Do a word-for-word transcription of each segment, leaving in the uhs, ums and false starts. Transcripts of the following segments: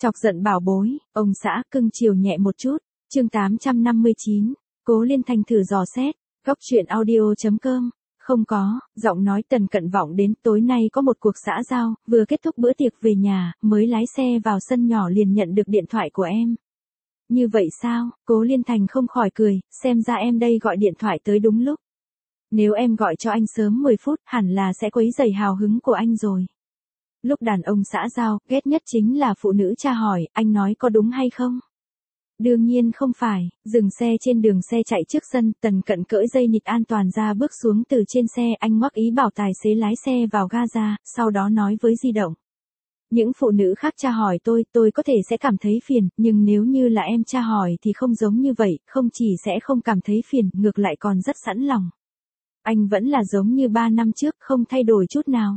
Chọc giận bảo bối, ông xã cưng chiều nhẹ một chút. Chương tám trăm năm mươi chín, Cố Liên Thành thử dò xét. Góc truyện audio chấm com. Không có, giọng nói Tần Cận vọng đến. Tối nay có một cuộc xã giao, vừa kết thúc bữa tiệc về nhà, mới lái xe vào sân nhỏ liền nhận được điện thoại của em. Như vậy sao? Cố Liên Thành không khỏi cười, xem ra em đây gọi điện thoại tới đúng lúc. Nếu em gọi cho anh sớm mười phút, hẳn là sẽ quấy rầy hào hứng của anh rồi. Lúc đàn ông xã giao, ghét nhất chính là phụ nữ tra hỏi, anh nói có đúng hay không? Đương nhiên không phải. Dừng xe trên đường xe chạy trước sân, Tần Cận cởi dây nịt an toàn ra bước xuống từ trên xe, anh ngoắc ý bảo tài xế lái xe vào ga ra, sau đó nói với di động. Những phụ nữ khác tra hỏi tôi, tôi có thể sẽ cảm thấy phiền, nhưng nếu như là em tra hỏi thì không giống như vậy, không chỉ sẽ không cảm thấy phiền, ngược lại còn rất sẵn lòng. Anh vẫn là giống như ba năm trước, không thay đổi chút nào.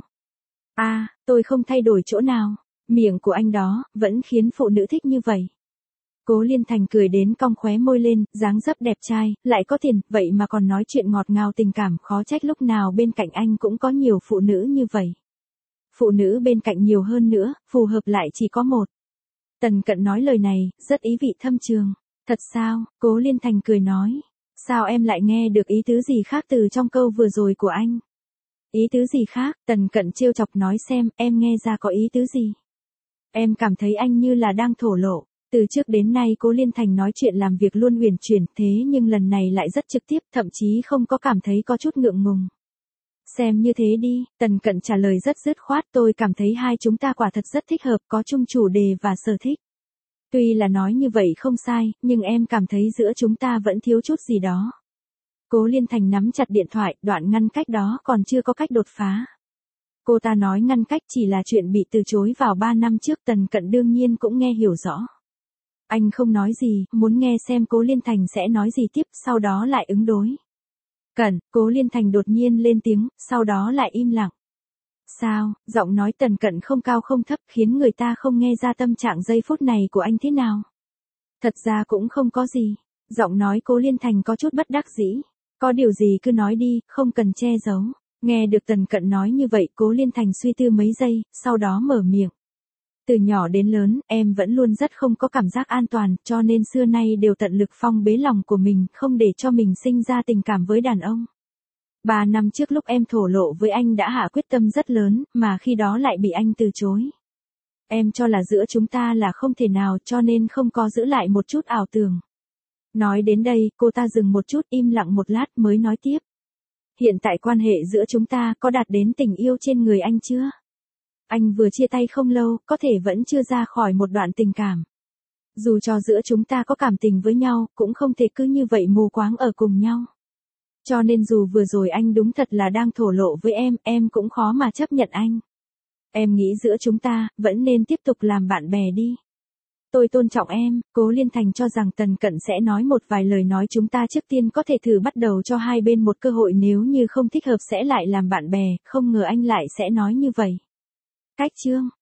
À, tôi không thay đổi chỗ nào. Miệng của anh đó, vẫn khiến phụ nữ thích như vậy. Cố Liên Thành cười đến cong khóe môi lên, dáng dấp đẹp trai, lại có tiền, vậy mà còn nói chuyện ngọt ngào tình cảm, khó trách lúc nào bên cạnh anh cũng có nhiều phụ nữ như vậy. Phụ nữ bên cạnh nhiều hơn nữa, phù hợp lại chỉ có một. Tần Cận nói lời này, rất ý vị thâm trường. Thật sao? Cố Liên Thành cười nói. Sao em lại nghe được ý tứ gì khác từ trong câu vừa rồi của anh? Ý tứ gì khác? Tần Cận trêu chọc nói xem, em nghe ra có ý tứ gì? Em cảm thấy anh như là đang thổ lộ. Từ trước đến nay Cố Liên Thành nói chuyện làm việc luôn uyển chuyển, thế nhưng lần này lại rất trực tiếp, thậm chí không có cảm thấy có chút ngượng ngùng. Xem như thế đi, Tần Cận trả lời rất dứt khoát, tôi cảm thấy hai chúng ta quả thật rất thích hợp, có chung chủ đề và sở thích. Tuy là nói như vậy không sai, nhưng em cảm thấy giữa chúng ta vẫn thiếu chút gì đó. Cố Liên Thành nắm chặt điện thoại, đoạn ngăn cách đó còn chưa có cách đột phá. Cô ta nói ngăn cách chỉ là chuyện bị từ chối vào ba năm trước, Tần Cận đương nhiên cũng nghe hiểu rõ. Anh không nói gì, muốn nghe xem Cố Liên Thành sẽ nói gì tiếp, sau đó lại ứng đối. Cận, Cố Liên Thành đột nhiên lên tiếng, sau đó lại im lặng. Sao, giọng nói Tần Cận không cao không thấp, khiến người ta không nghe ra tâm trạng giây phút này của anh thế nào. Thật ra cũng không có gì. Giọng nói Cố Liên Thành có chút bất đắc dĩ. Có điều gì cứ nói đi, không cần che giấu. Nghe được Tần Cận nói như vậy, Cố Liên Thành suy tư mấy giây, sau đó mở miệng. Từ nhỏ đến lớn, em vẫn luôn rất không có cảm giác an toàn, cho nên xưa nay đều tận lực phong bế lòng của mình, không để cho mình sinh ra tình cảm với đàn ông. Ba năm trước lúc em thổ lộ với anh đã hạ quyết tâm rất lớn, mà khi đó lại bị anh từ chối. Em cho là giữa chúng ta là không thể nào, cho nên không có giữ lại một chút ảo tưởng. Nói đến đây, cô ta dừng một chút, im lặng một lát mới nói tiếp. Hiện tại quan hệ giữa chúng ta có đạt đến tình yêu trên người anh chưa? Anh vừa chia tay không lâu, có thể vẫn chưa ra khỏi một đoạn tình cảm. Dù cho giữa chúng ta có cảm tình với nhau, cũng không thể cứ như vậy mù quáng ở cùng nhau. Cho nên dù vừa rồi anh đúng thật là đang thổ lộ với em, em cũng khó mà chấp nhận anh. Em nghĩ giữa chúng ta, vẫn nên tiếp tục làm bạn bè đi. Tôi tôn trọng em. Cố Liên Thành cho rằng Tần Cận sẽ nói một vài lời nói chúng ta trước tiên có thể thử bắt đầu cho hai bên một cơ hội, nếu như không thích hợp sẽ lại làm bạn bè, không ngờ anh lại sẽ nói như vậy. Cách chương,